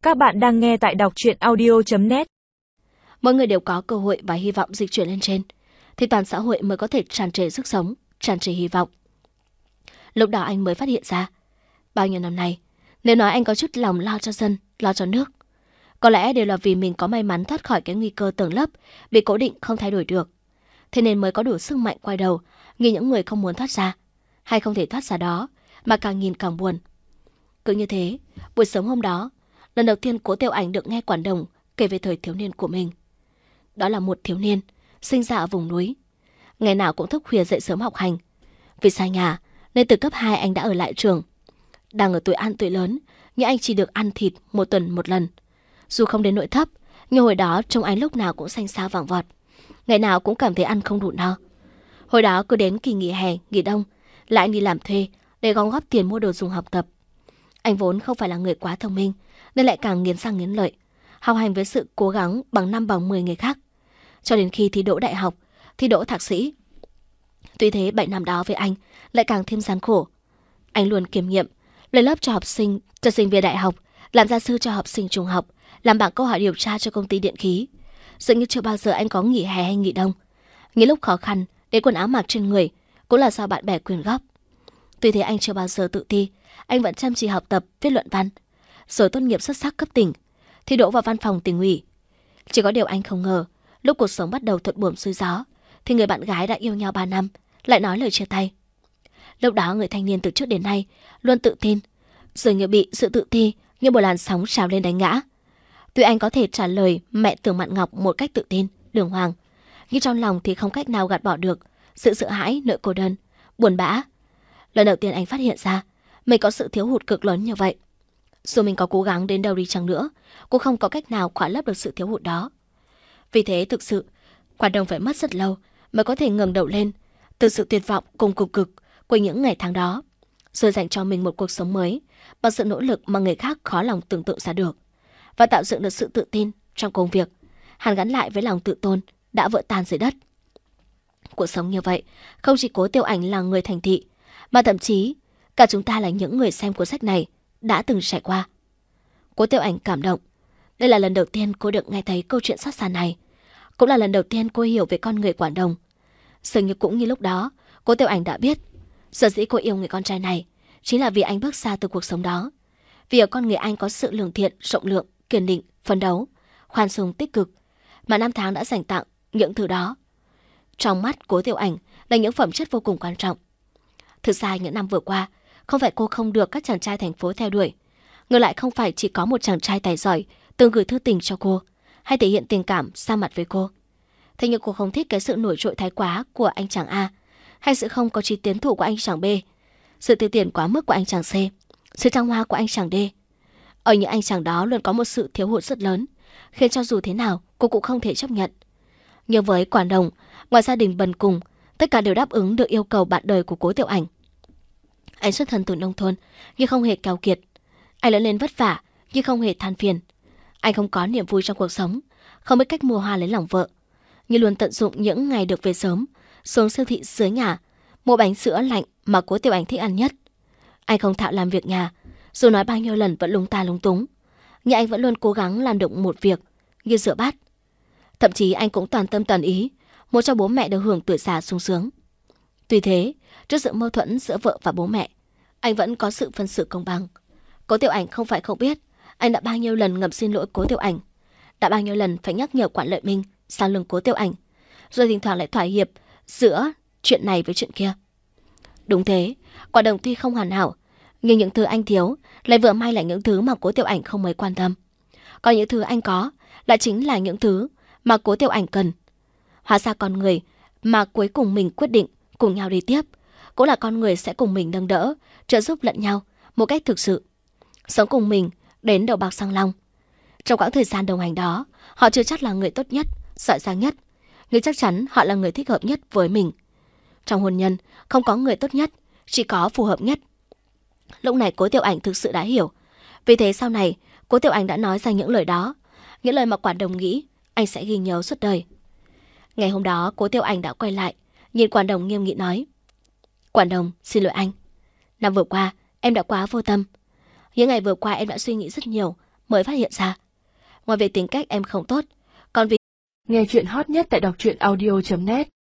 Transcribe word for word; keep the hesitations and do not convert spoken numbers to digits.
Các bạn đang nghe tại đọc truyện audio chấm net. Mỗi người đều có cơ hội và hy vọng dịch chuyển lên trên, thì toàn xã hội mới có thể tràn trề sức sống, tràn trề hy vọng. Lúc đó anh mới phát hiện ra, bao nhiêu năm nay, nếu nói anh có chút lòng lo cho dân, lo cho nước, có lẽ đều là vì mình có may mắn thoát khỏi cái nguy cơ tầng lớp bị cố định không thay đổi được. Thế nên mới có đủ sức mạnh quay đầu, nhìn những người không muốn thoát ra, hay không thể thoát ra đó, mà càng nhìn càng buồn. Cứ như thế, buổi sống hôm đó, lần đầu tiên Cố Tiểu Ảnh được nghe Quản Đồng kể về thời thiếu niên của mình. Đó là một thiếu niên, sinh ra ở vùng núi. Ngày nào cũng thức khuya dậy sớm học hành. Vì xa nhà, nên từ cấp hai anh đã ở lại trường. Đang ở tuổi ăn tuổi lớn, nhưng anh chỉ được ăn thịt một tuần một lần. Dù không đến nỗi thấp, nhưng hồi đó trông anh lúc nào cũng xanh xao vàng vọt. Ngày nào cũng cảm thấy ăn không đủ no. Hồi đó cứ đến kỳ nghỉ hè, nghỉ đông, lại anh đi làm thuê để gom góp tiền mua đồ dùng học tập. Anh vốn không phải là người quá thông minh, nên lại càng nghiến răng nghiến lợi, học hành với sự cố gắng bằng năm bằng mười người khác. Cho đến khi thi đỗ đại học, thi đỗ thạc sĩ. Tuy thế bảy năm đó với anh lại càng thêm gian khổ. Anh luôn kiêm nhiệm, lên lớp cho học sinh, cho sinh viên đại học, làm gia sư cho học sinh trung học, làm bảng câu hỏi điều tra cho công ty điện khí. Dường như chưa bao giờ anh có nghỉ hè hay nghỉ đông. Những lúc khó khăn, đến quần áo mặc trên người cũng là do bạn bè quyên góp. Tuy thế anh chưa bao giờ tự ti, anh vẫn chăm chỉ học tập, viết luận văn. Rồi tốt nghiệp xuất sắc cấp tỉnh, thi đỗ vào văn phòng tỉnh ủy. Chỉ có điều anh không ngờ, lúc cuộc sống bắt đầu thuận buồm xuôi gió, thì người bạn gái đã yêu nhau ba năm lại nói lời chia tay. Lúc đó người thanh niên từ trước đến nay luôn tự tin, dường như bị sự tự ti như một làn sóng trào lên đánh ngã. Tuy anh có thể trả lời mẹ Tưởng Mạn Ngọc một cách tự tin, đường hoàng, nhưng trong lòng thì không cách nào gạt bỏ được sự sợ hãi, nỗi cô đơn, buồn bã. Lần đầu tiên anh phát hiện ra mình có sự thiếu hụt cực lớn như vậy. Dù mình có cố gắng đến đâu đi chăng nữa, cũng không có cách nào khỏa lấp được sự thiếu hụt đó. Vì thế thực sự, Quản Đồng phải mất rất lâu mới có thể ngẩng đầu lên từ sự tuyệt vọng cùng cực cực của những ngày tháng đó, rồi dành cho mình một cuộc sống mới bằng sự nỗ lực mà người khác khó lòng tưởng tượng ra được, và tạo dựng được sự tự tin trong công việc, hàn gắn lại với lòng tự tôn đã vỡ tan dưới đất. Cuộc sống như vậy không chỉ Cố Tiểu Ảnh là người thành thị, mà thậm chí cả chúng ta là những người xem cuốn sách này đã từng trải qua. Cố Tiểu Ảnh cảm động. Đây là lần đầu tiên cô được nghe thấy câu chuyện xót xa này, cũng là lần đầu tiên cô hiểu về con người Quản Đồng. Dường như cũng như lúc đó, Cố Tiểu Ảnh đã biết, sở dĩ cô yêu người con trai này chính là vì anh bước xa từ cuộc sống đó. Vì ở con người anh có sự lương thiện, rộng lượng, kiên định, phấn đấu, khoan dung, tích cực, mà năm tháng đã dành tặng những thứ đó. Trong mắt Cố Tiểu Ảnh là những phẩm chất vô cùng quan trọng. Thực ra những năm vừa qua, không phải cô không được các chàng trai thành phố theo đuổi. Ngược lại không phải chỉ có một chàng trai tài giỏi từng gửi thư tình cho cô, hay thể hiện tình cảm xa mặt với cô. Thế nhưng cô không thích cái sự nổi trội thái quá của anh chàng A, hay sự không có trí tiến thủ của anh chàng B, sự tiêu tiền quá mức của anh chàng C, sự thăng hoa của anh chàng D. Ở những anh chàng đó luôn có một sự thiếu hụt rất lớn, khiến cho dù thế nào cô cũng không thể chấp nhận. Nhưng với Quản Đồng, ngoài gia đình bần cùng, tất cả đều đáp ứng được yêu cầu bạn đời của Cố Tiểu Ảnh. Anh xuất thân từ nông thôn nhưng không hề keo kiệt. Anh lớn lên vất vả nhưng không hề than phiền. Anh không có niềm vui trong cuộc sống, không biết cách mua hoa lấy lòng vợ, nhưng luôn tận dụng những ngày được về sớm, xuống siêu thị dưới nhà, mua bánh sữa lạnh mà Cố Tiểu Ảnh thích ăn nhất. Anh không thạo làm việc nhà, dù nói bao nhiêu lần vẫn lúng ta lúng túng, nhưng anh vẫn luôn cố gắng làm được một việc như rửa bát. Thậm chí anh cũng toàn tâm toàn ý muốn cho bố mẹ được hưởng tuổi già sung sướng. Tuy thế, trước sự mâu thuẫn giữa vợ và bố mẹ, anh vẫn có sự phân xử công bằng. Cố Tiểu Ảnh không phải không biết anh đã bao nhiêu lần ngầm xin lỗi Cố Tiểu Ảnh, đã bao nhiêu lần phải nhắc nhở Quản Lợi Minh sau lưng Cố Tiểu Ảnh, rồi thỉnh thoảng lại thỏa hiệp giữa chuyện này với chuyện kia. Đúng thế, Quản Đồng tuy không hoàn hảo, nhưng những thứ anh thiếu lại vừa may là những thứ mà Cố Tiểu Ảnh không mấy quan tâm. Còn những thứ anh có lại chính là những thứ mà Cố Tiểu Ảnh cần. Hóa ra con người mà cuối cùng mình quyết định cùng nhau đi tiếp cũng là con người sẽ cùng mình nâng đỡ, trợ giúp lẫn nhau một cách thực sự, sống cùng mình đến đầu bạc răng long. Trong quãng thời gian đồng hành đó, họ chưa chắc là người tốt nhất, giỏi giang nhất, nhưng chắc chắn họ là người thích hợp nhất với mình. Trong hôn nhân không có người tốt nhất, chỉ có phù hợp nhất. Lúc này Cố Tiểu Ảnh thực sự đã hiểu. Vì thế sau này Cố Tiểu Ảnh đã nói ra những lời đó, những lời mà Quản Đồng nghĩ anh sẽ ghi nhớ suốt đời. Ngày hôm đó Cố Tiểu Ảnh đã quay lại, nhìn Quản Đồng nghiêm nghị nói: Quản Đồng, xin lỗi anh. Năm vừa qua em đã quá vô tâm. Những ngày vừa qua em đã suy nghĩ rất nhiều mới phát hiện ra. Ngoài việc tính cách em không tốt, còn vì... Nghe chuyện hot nhất tại đọc truyện audio chấm net